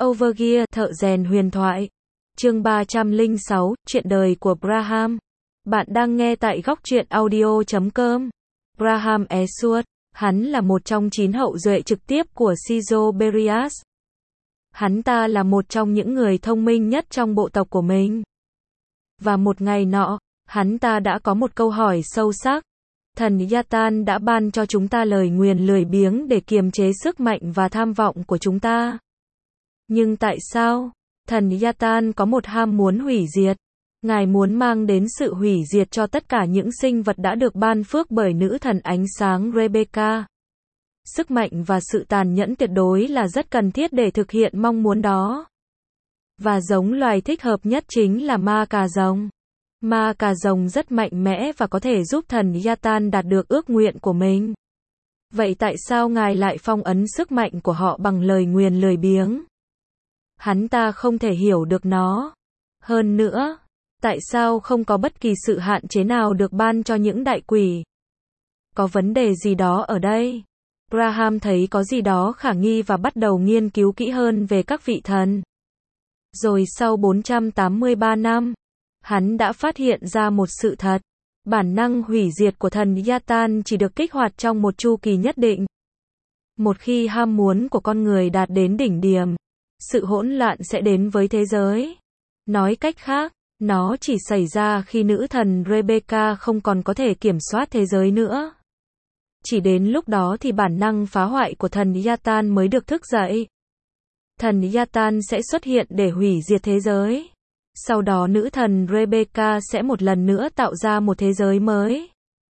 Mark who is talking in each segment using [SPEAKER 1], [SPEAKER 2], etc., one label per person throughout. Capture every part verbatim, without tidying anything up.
[SPEAKER 1] Overgear, thợ rèn huyền thoại. Chương ba trăm lẻ sáu, chuyện đời của Braham. Bạn đang nghe tại góc truyện audio chấm com. Braham Eastwood, hắn là một trong chín hậu duệ trực tiếp của Caesar Berias. Hắn ta là một trong những người thông minh nhất trong bộ tộc của mình. Và một ngày nọ, hắn ta đã có một câu hỏi sâu sắc. Thần Yatan đã ban cho chúng ta lời nguyền lười biếng để kiềm chế sức mạnh và tham vọng của chúng ta. Nhưng tại sao? Thần Yatan có một ham muốn hủy diệt. Ngài muốn mang đến sự hủy diệt cho tất cả những sinh vật đã được ban phước bởi nữ thần ánh sáng Rebecca. Sức mạnh và sự tàn nhẫn tuyệt đối là rất cần thiết để thực hiện mong muốn đó. Và giống loài thích hợp nhất chính là ma cà rồng. Ma cà rồng rất mạnh mẽ và có thể giúp thần Yatan đạt được ước nguyện của mình. Vậy tại sao Ngài lại phong ấn sức mạnh của họ bằng lời nguyền lười biếng? Hắn ta không thể hiểu được nó. Hơn nữa, tại sao không có bất kỳ sự hạn chế nào được ban cho những đại quỷ? Có vấn đề gì đó ở đây? Braham thấy có gì đó khả nghi và bắt đầu nghiên cứu kỹ hơn về các vị thần. Rồi sau bốn trăm tám mươi ba năm, hắn đã phát hiện ra một sự thật. Bản năng hủy diệt của thần Yatan chỉ được kích hoạt trong một chu kỳ nhất định. Một khi ham muốn của con người đạt đến đỉnh điểm, sự hỗn loạn sẽ đến với thế giới. Nói cách khác, nó chỉ xảy ra khi nữ thần Rebecca không còn có thể kiểm soát thế giới nữa. Chỉ đến lúc đó thì bản năng phá hoại của thần Yatan mới được thức dậy. Thần Yatan sẽ xuất hiện để hủy diệt thế giới. Sau đó nữ thần Rebecca sẽ một lần nữa tạo ra một thế giới mới.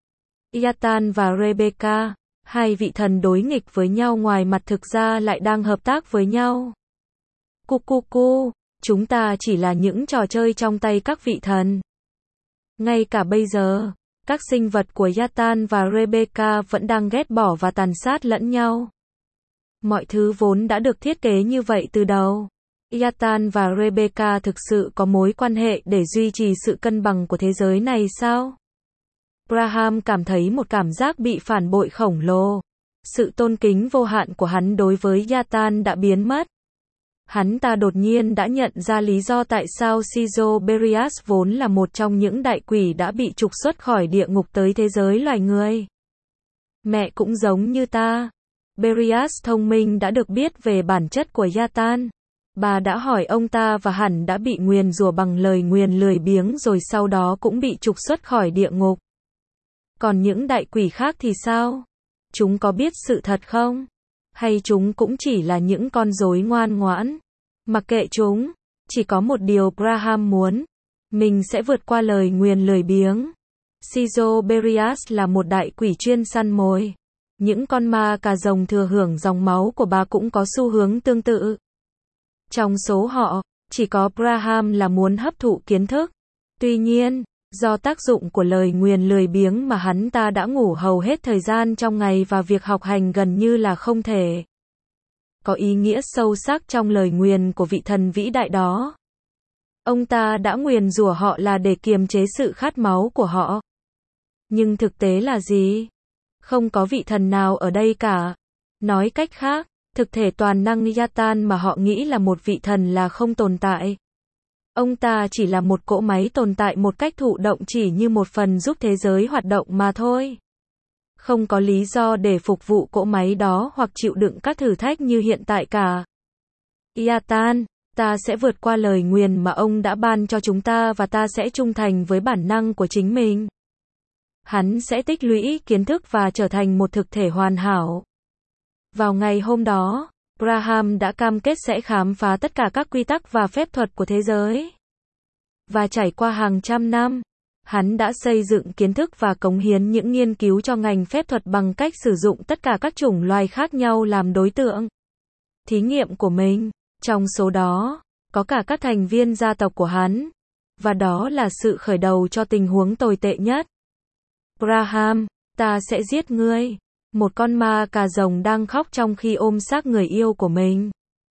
[SPEAKER 1] Yatan và Rebecca, hai vị thần đối nghịch với nhau ngoài mặt thực ra lại đang hợp tác với nhau. Cu cu cu, chúng ta chỉ là những trò chơi trong tay các vị thần. Ngay cả bây giờ, các sinh vật của Yatan và Rebecca vẫn đang ghét bỏ và tàn sát lẫn nhau. Mọi thứ vốn đã được thiết kế như vậy từ đầu. Yatan và Rebecca thực sự có mối quan hệ để duy trì sự cân bằng của thế giới này sao? Braham cảm thấy một cảm giác bị phản bội khổng lồ. Sự tôn kính vô hạn của hắn đối với Yatan đã biến mất. Hắn ta đột nhiên đã nhận ra lý do tại sao Caesar Berias vốn là một trong những đại quỷ đã bị trục xuất khỏi địa ngục tới thế giới loài người. Mẹ cũng giống như ta. Berias thông minh đã được biết về bản chất của Yatan. Bà đã hỏi ông ta và hẳn đã bị nguyền rủa bằng lời nguyền lười biếng rồi sau đó cũng bị trục xuất khỏi địa ngục. Còn những đại quỷ khác thì sao? Chúng có biết sự thật không? Hay chúng cũng chỉ là những con rối ngoan ngoãn? Mặc kệ chúng, chỉ có một điều Braham muốn. Mình sẽ vượt qua lời nguyền lười biếng. Caesar Berias là một đại quỷ chuyên săn mồi. Những con ma cà rồng thừa hưởng dòng máu của bà cũng có xu hướng tương tự. Trong số họ, chỉ có Braham là muốn hấp thụ kiến thức. Tuy nhiên, do tác dụng của lời nguyền lười biếng mà hắn ta đã ngủ hầu hết thời gian trong ngày và việc học hành gần như là không thể. Có ý nghĩa sâu sắc trong lời nguyền của vị thần vĩ đại đó. Ông ta đã nguyền rủa họ là để kiềm chế sự khát máu của họ. Nhưng thực tế là gì? Không có vị thần nào ở đây cả. Nói cách khác, thực thể toàn năng Yatan mà họ nghĩ là một vị thần là không tồn tại. Ông ta chỉ là một cỗ máy tồn tại một cách thụ động chỉ như một phần giúp thế giới hoạt động mà thôi. Không có lý do để phục vụ cỗ máy đó hoặc chịu đựng các thử thách như hiện tại cả. Yatan, ta sẽ vượt qua lời nguyền mà ông đã ban cho chúng ta và ta sẽ trung thành với bản năng của chính mình. Hắn sẽ tích lũy kiến thức và trở thành một thực thể hoàn hảo. Vào ngày hôm đó, Braham đã cam kết sẽ khám phá tất cả các quy tắc và phép thuật của thế giới. Và trải qua hàng trăm năm, hắn đã xây dựng kiến thức và cống hiến những nghiên cứu cho ngành phép thuật bằng cách sử dụng tất cả các chủng loài khác nhau làm đối tượng thí nghiệm của mình. Trong số đó, có cả các thành viên gia tộc của hắn. Và đó là sự khởi đầu cho tình huống tồi tệ nhất. Braham, ta sẽ giết ngươi. Một con ma cà rồng đang khóc trong khi ôm xác người yêu của mình.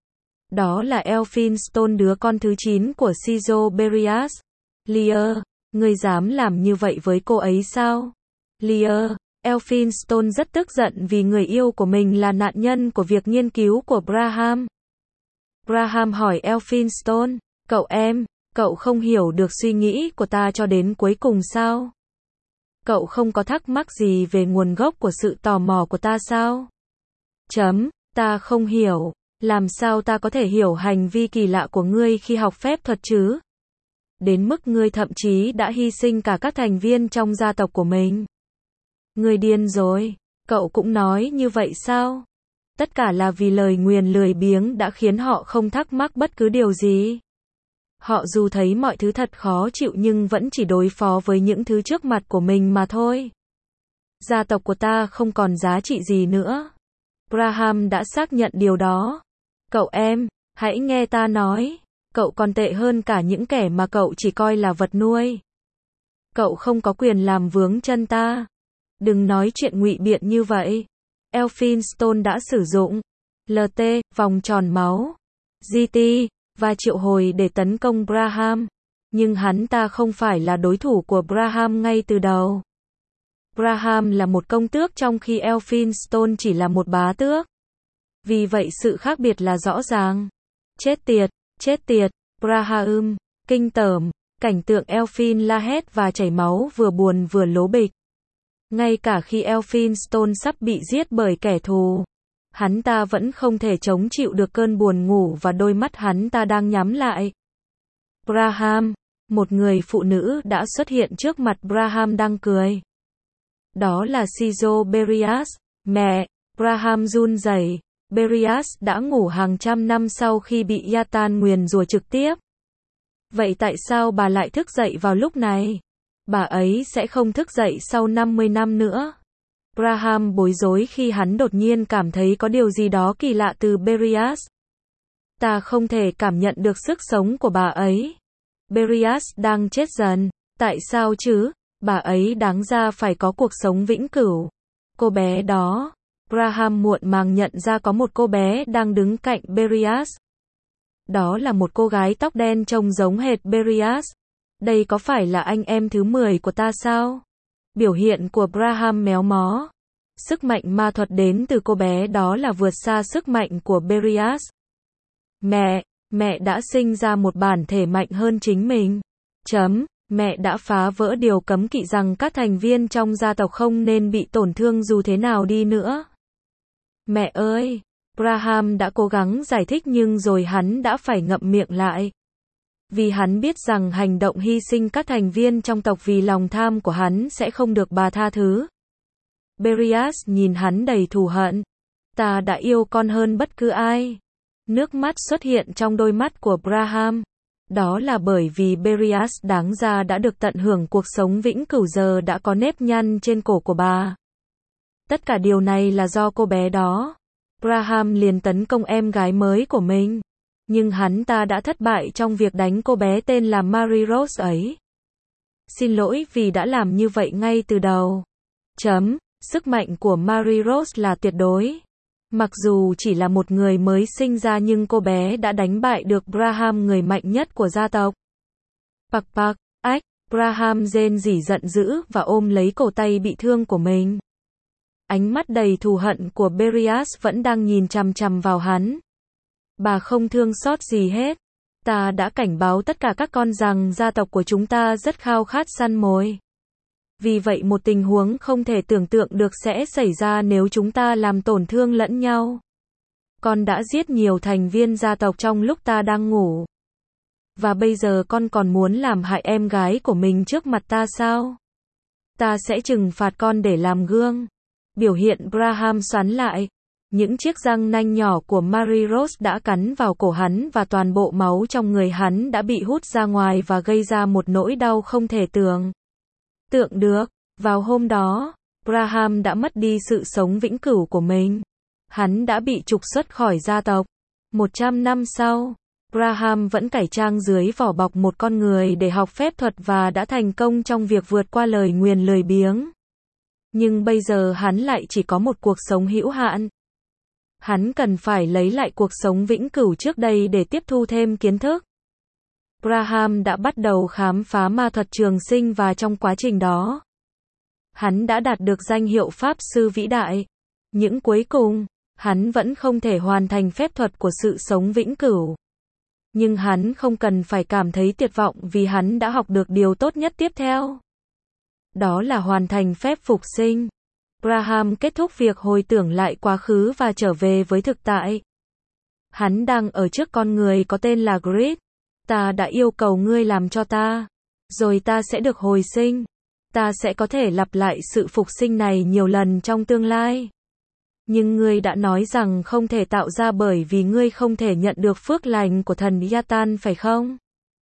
[SPEAKER 1] Đó là Elphinstone, đứa con thứ chín của Caesar Berias. Lear, ngươi dám làm như vậy với cô ấy sao? Lear, Elphinstone rất tức giận vì người yêu của mình là nạn nhân của việc nghiên cứu của Braham. Graham hỏi Elphinstone, cậu em, cậu không hiểu được suy nghĩ của ta cho đến cuối cùng sao? Cậu không có thắc mắc gì về nguồn gốc của sự tò mò của ta sao? Chấm, ta không hiểu. Làm sao ta có thể hiểu hành vi kỳ lạ của ngươi khi học phép thuật chứ? Đến mức ngươi thậm chí đã hy sinh cả các thành viên trong gia tộc của mình. Ngươi điên rồi, cậu cũng nói như vậy sao? Tất cả là vì lời nguyền lười biếng đã khiến họ không thắc mắc bất cứ điều gì. Họ dù thấy mọi thứ thật khó chịu nhưng vẫn chỉ đối phó với những thứ trước mặt của mình mà thôi. Gia tộc của ta không còn giá trị gì nữa. Graham đã xác nhận điều đó. Cậu em, hãy nghe ta nói. Cậu còn tệ hơn cả những kẻ mà cậu chỉ coi là vật nuôi. Cậu không có quyền làm vướng chân ta. Đừng nói chuyện ngụy biện như vậy. Elphinstone đã sử dụng lờ tê, vòng tròn máu, giê tê, và triệu hồi để tấn công Graham. Nhưng hắn ta không phải là đối thủ của Graham ngay từ đầu. Graham là một công tước trong khi Elphinstone chỉ là một bá tước. Vì vậy sự khác biệt là rõ ràng. Chết tiệt, chết tiệt, Graham, kinh tởm, cảnh tượng Elphin la hét và chảy máu vừa buồn vừa lố bịch. Ngay cả khi Elphinstone sắp bị giết bởi kẻ thù, hắn ta vẫn không thể chống chịu được cơn buồn ngủ và đôi mắt hắn ta đang nhắm lại. Graham, một người phụ nữ đã xuất hiện trước mặt Graham đang cười. Đó là Sizo Berias, mẹ. Graham run rẩy. Berias đã ngủ hàng trăm năm sau khi bị Yatan nguyền rủa trực tiếp. Vậy tại sao bà lại thức dậy vào lúc này? Bà ấy sẽ không thức dậy sau năm mươi năm nữa. Graham bối rối khi hắn đột nhiên cảm thấy có điều gì đó kỳ lạ từ Berias. Ta không thể cảm nhận được sức sống của bà ấy. Berias đang chết dần. Tại sao chứ? Bà ấy đáng ra phải có cuộc sống vĩnh cửu. Cô bé đó. Graham muộn màng nhận ra có một cô bé đang đứng cạnh Berias. Đó là một cô gái tóc đen trông giống hệt Berias. Đây có phải là anh em thứ mười của ta sao? Biểu hiện của Graham méo mó. Sức mạnh ma thuật đến từ cô bé đó là vượt xa sức mạnh của Berias. Mẹ, mẹ đã sinh ra một bản thể mạnh hơn chính mình. Chấm, mẹ đã phá vỡ điều cấm kỵ rằng các thành viên trong gia tộc không nên bị tổn thương dù thế nào đi nữa. Mẹ ơi! Graham đã cố gắng giải thích nhưng rồi hắn đã phải ngậm miệng lại. Vì hắn biết rằng hành động hy sinh các thành viên trong tộc vì lòng tham của hắn sẽ không được bà tha thứ. Berias nhìn hắn đầy thù hận. Ta đã yêu con hơn bất cứ ai. Nước mắt xuất hiện trong đôi mắt của Graham. Đó là bởi vì Berias đáng ra đã được tận hưởng cuộc sống vĩnh cửu giờ đã có nếp nhăn trên cổ của bà. Tất cả điều này là do cô bé đó. Graham liền tấn công em gái mới của mình. Nhưng hắn ta đã thất bại trong việc đánh cô bé tên là Mary Rose ấy. Xin lỗi vì đã làm như vậy ngay từ đầu. Chấm, sức mạnh của Mary Rose là tuyệt đối. Mặc dù chỉ là một người mới sinh ra nhưng cô bé đã đánh bại được Graham, người mạnh nhất của gia tộc. Pạc pạc, ách, Graham rên rỉ giận dữ và ôm lấy cổ tay bị thương của mình. Ánh mắt đầy thù hận của Berias vẫn đang nhìn chằm chằm vào hắn. Bà không thương xót gì hết. Ta đã cảnh báo tất cả các con rằng gia tộc của chúng ta rất khao khát săn mồi. Vì vậy một tình huống không thể tưởng tượng được sẽ xảy ra nếu chúng ta làm tổn thương lẫn nhau. Con đã giết nhiều thành viên gia tộc trong lúc ta đang ngủ. Và bây giờ con còn muốn làm hại em gái của mình trước mặt ta sao? Ta sẽ trừng phạt con để làm gương. Biểu hiện Graham xoắn lại. Những chiếc răng nanh nhỏ của Mary Rose đã cắn vào cổ hắn và toàn bộ máu trong người hắn đã bị hút ra ngoài và gây ra một nỗi đau không thể tưởng tượng được. Vào hôm đó, Graham đã mất đi sự sống vĩnh cửu của mình. Hắn đã bị trục xuất khỏi gia tộc. Một trăm năm sau, Graham vẫn cải trang dưới vỏ bọc một con người để học phép thuật và đã thành công trong việc vượt qua lời nguyền lười biếng. Nhưng bây giờ hắn lại chỉ có một cuộc sống hữu hạn. Hắn cần phải lấy lại cuộc sống vĩnh cửu trước đây để tiếp thu thêm kiến thức. Graham đã bắt đầu khám phá ma thuật trường sinh và trong quá trình đó, hắn đã đạt được danh hiệu Pháp Sư Vĩ Đại. Nhưng cuối cùng, hắn vẫn không thể hoàn thành phép thuật của sự sống vĩnh cửu. Nhưng hắn không cần phải cảm thấy tuyệt vọng vì hắn đã học được điều tốt nhất tiếp theo. Đó là hoàn thành phép phục sinh. Graham kết thúc việc hồi tưởng lại quá khứ và trở về với thực tại. Hắn đang ở trước con người có tên là Grit. Ta đã yêu cầu ngươi làm cho ta. Rồi ta sẽ được hồi sinh. Ta sẽ có thể lặp lại sự phục sinh này nhiều lần trong tương lai. Nhưng ngươi đã nói rằng không thể tạo ra bởi vì ngươi không thể nhận được phước lành của thần Yatan phải không?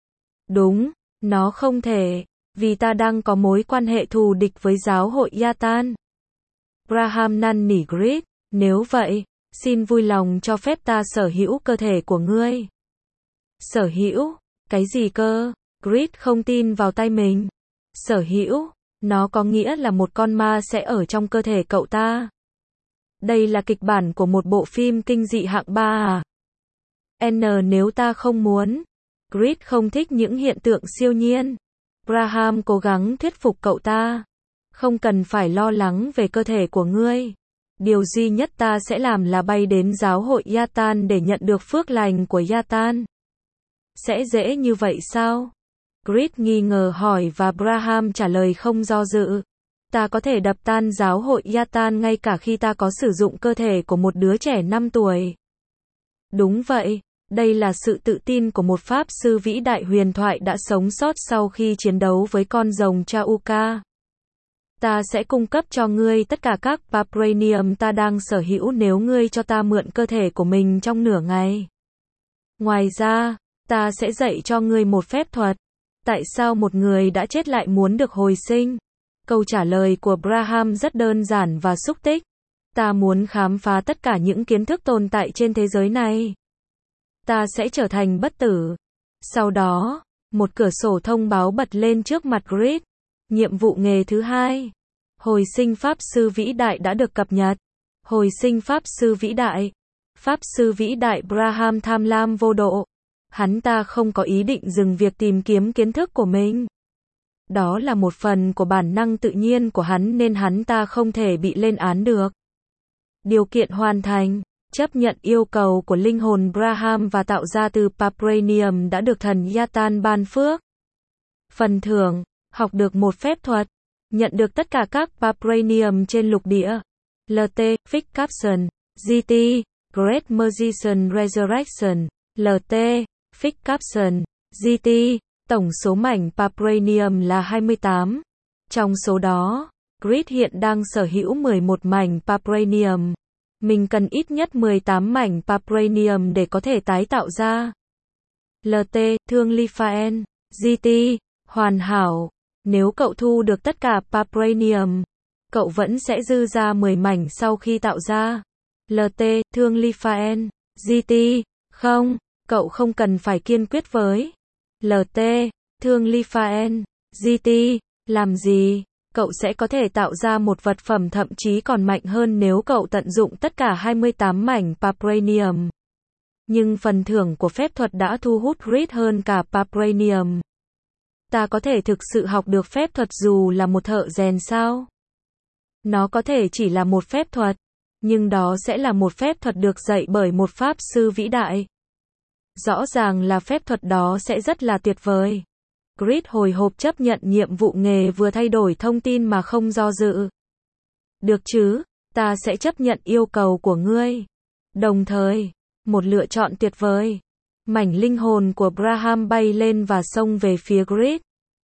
[SPEAKER 1] Đúng, nó không thể, vì ta đang có mối quan hệ thù địch với giáo hội Yatan. Graham năn nỉ Grit, nếu vậy, xin vui lòng cho phép ta sở hữu cơ thể của ngươi. Sở hữu? Cái gì cơ? Grit không tin vào tay mình. Sở hữu? Nó có nghĩa là một con ma sẽ ở trong cơ thể cậu ta. Đây là kịch bản của một bộ phim kinh dị hạng ba à? N nếu ta không muốn. Grit không thích những hiện tượng siêu nhiên. Graham cố gắng thuyết phục cậu ta. Không cần phải lo lắng về cơ thể của ngươi. Điều duy nhất ta sẽ làm là bay đến giáo hội Yatan để nhận được phước lành của Yatan. Sẽ dễ như vậy sao? Grit nghi ngờ hỏi và Graham trả lời không do dự. Ta có thể đập tan giáo hội Yatan ngay cả khi ta có sử dụng cơ thể của một đứa trẻ năm tuổi. Đúng vậy, đây là sự tự tin của một pháp sư vĩ đại huyền thoại đã sống sót sau khi chiến đấu với con rồng Chauka. Ta sẽ cung cấp cho ngươi tất cả các Vibranium ta đang sở hữu nếu ngươi cho ta mượn cơ thể của mình trong nửa ngày. Ngoài ra, ta sẽ dạy cho ngươi một phép thuật. Tại sao một người đã chết lại muốn được hồi sinh? Câu trả lời của Graham rất đơn giản và xúc tích. Ta muốn khám phá tất cả những kiến thức tồn tại trên thế giới này. Ta sẽ trở thành bất tử. Sau đó, một cửa sổ thông báo bật lên trước mặt Grit. Nhiệm vụ nghề thứ hai. Hồi sinh pháp sư vĩ đại đã được cập nhật. Hồi sinh pháp sư vĩ đại. Pháp sư vĩ đại Graham tham lam vô độ. Hắn ta không có ý định dừng việc tìm kiếm kiến thức của mình. Đó là một phần của bản năng tự nhiên của hắn nên hắn ta không thể bị lên án được. Điều kiện hoàn thành. Chấp nhận yêu cầu của linh hồn Graham và tạo ra từ Vibranium đã được thần Yatan ban phước. Phần thưởng. Học được một phép thuật. Nhận được tất cả các Vibranium trên lục địa. lờ tê, Fix Caption, giê tê, Great Magician Resurrection, lờ tê, Fix Caption, giê tê, tổng số mảnh Vibranium là hai mươi tám. Trong số đó, Grit hiện đang sở hữu mười một mảnh Vibranium. Mình cần ít nhất mười tám mảnh Vibranium để có thể tái tạo ra. lờ tê, Thương Lifaen, giê tê, hoàn hảo. Nếu cậu thu được tất cả Vibranium, cậu vẫn sẽ dư ra mười mảnh sau khi tạo ra. lờ tê, Thương Lifaen, giê tê, không, cậu không cần phải kiên quyết với. lờ tê, Thương Lifaen, giê tê, làm gì? Cậu sẽ có thể tạo ra một vật phẩm thậm chí còn mạnh hơn nếu cậu tận dụng tất cả hai mươi tám mảnh Vibranium. Nhưng phần thưởng của phép thuật đã thu hút Grit hơn cả Vibranium. Ta có thể thực sự học được phép thuật dù là một thợ rèn sao? Nó có thể chỉ là một phép thuật, nhưng đó sẽ là một phép thuật được dạy bởi một pháp sư vĩ đại. Rõ ràng là phép thuật đó sẽ rất là tuyệt vời. Grit hồi hộp chấp nhận nhiệm vụ nghề vừa thay đổi thông tin mà không do dự. Được chứ, ta sẽ chấp nhận yêu cầu của ngươi. Đồng thời, một lựa chọn tuyệt vời. Mảnh linh hồn của Graham bay lên và xông về phía Grit.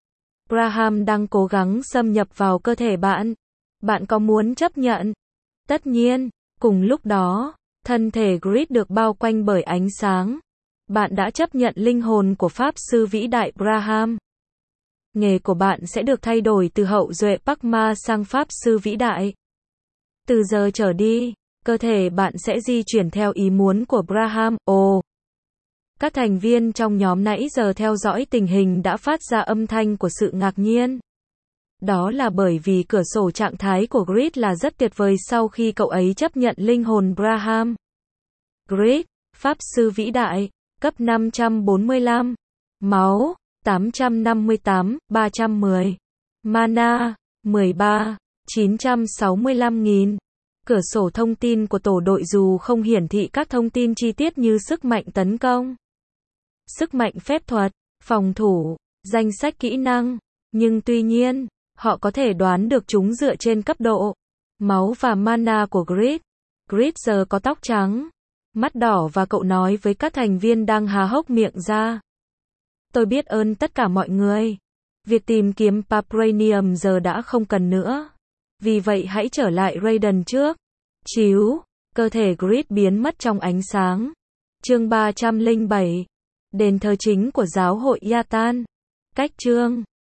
[SPEAKER 1] Graham đang cố gắng xâm nhập vào cơ thể bạn. Bạn có muốn chấp nhận? Tất nhiên, cùng lúc đó, thân thể Grit được bao quanh bởi ánh sáng. Bạn đã chấp nhận linh hồn của pháp sư vĩ đại Graham. Nghề của bạn sẽ được thay đổi từ hậu duệ Pakma sang pháp sư vĩ đại. Từ giờ trở đi, cơ thể bạn sẽ di chuyển theo ý muốn của Graham. Ồ! Các thành viên trong nhóm nãy giờ theo dõi tình hình đã phát ra âm thanh của sự ngạc nhiên. Đó là bởi vì cửa sổ trạng thái của Grit là rất tuyệt vời sau khi cậu ấy chấp nhận linh hồn Graham. Grit, pháp sư vĩ đại, cấp năm trăm bốn mươi lăm, máu, tám trăm năm mươi tám, ba trăm mười, mana, mười ba, chín trăm sáu mươi lăm nghìn. Cửa sổ thông tin của tổ đội dù không hiển thị các thông tin chi tiết như sức mạnh tấn công, sức mạnh phép thuật, phòng thủ, danh sách kỹ năng. Nhưng tuy nhiên, họ có thể đoán được chúng dựa trên cấp độ máu và mana của Grid. Grid giờ có tóc trắng, mắt đỏ và cậu nói với các thành viên đang há hốc miệng ra. Tôi biết ơn tất cả mọi người. Việc tìm kiếm Vibranium giờ đã không cần nữa. Vì vậy hãy trở lại Raiden trước. Chíu, cơ thể Grid biến mất trong ánh sáng. Chương ba trăm lẻ bảy. Đền thờ chính của giáo hội Yatan. Cách chương